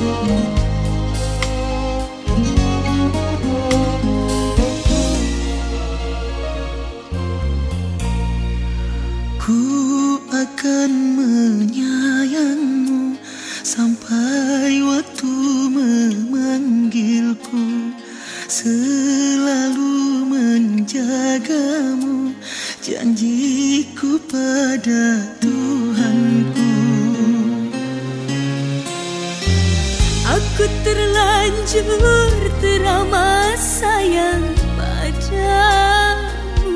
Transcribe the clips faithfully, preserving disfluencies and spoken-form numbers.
Ku akan menyayangmu sampai waktu memanggilku, selalu menjagamu, janjiku pada Tuhanku. Aku terlanjur teramat sayang padamu.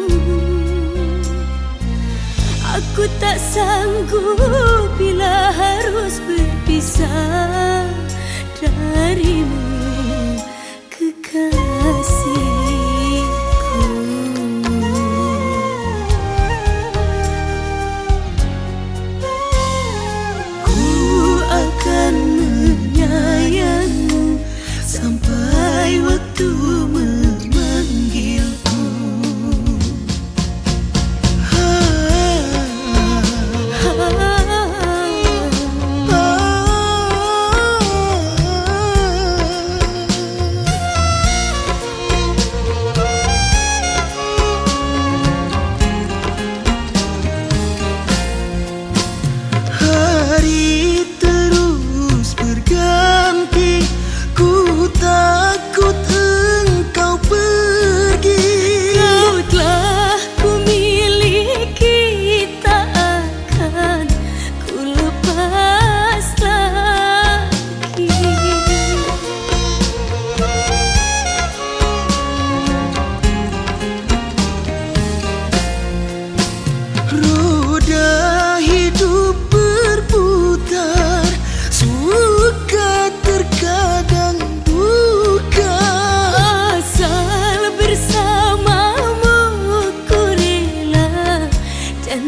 Aku tak sanggup bila harus berpisah darimu, kekasihku. Ku akan menyayangmu sampai waktu memanggilku. Hari terus berganti, ku takut engkau pergi. Kau telah ku miliki, tak akan ku lepas lagi. Roda hidup berputar, suka terkadang duka. Asal bersamamu ku rela dan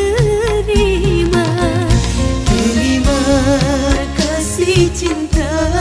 menerima. Terima kasih cinta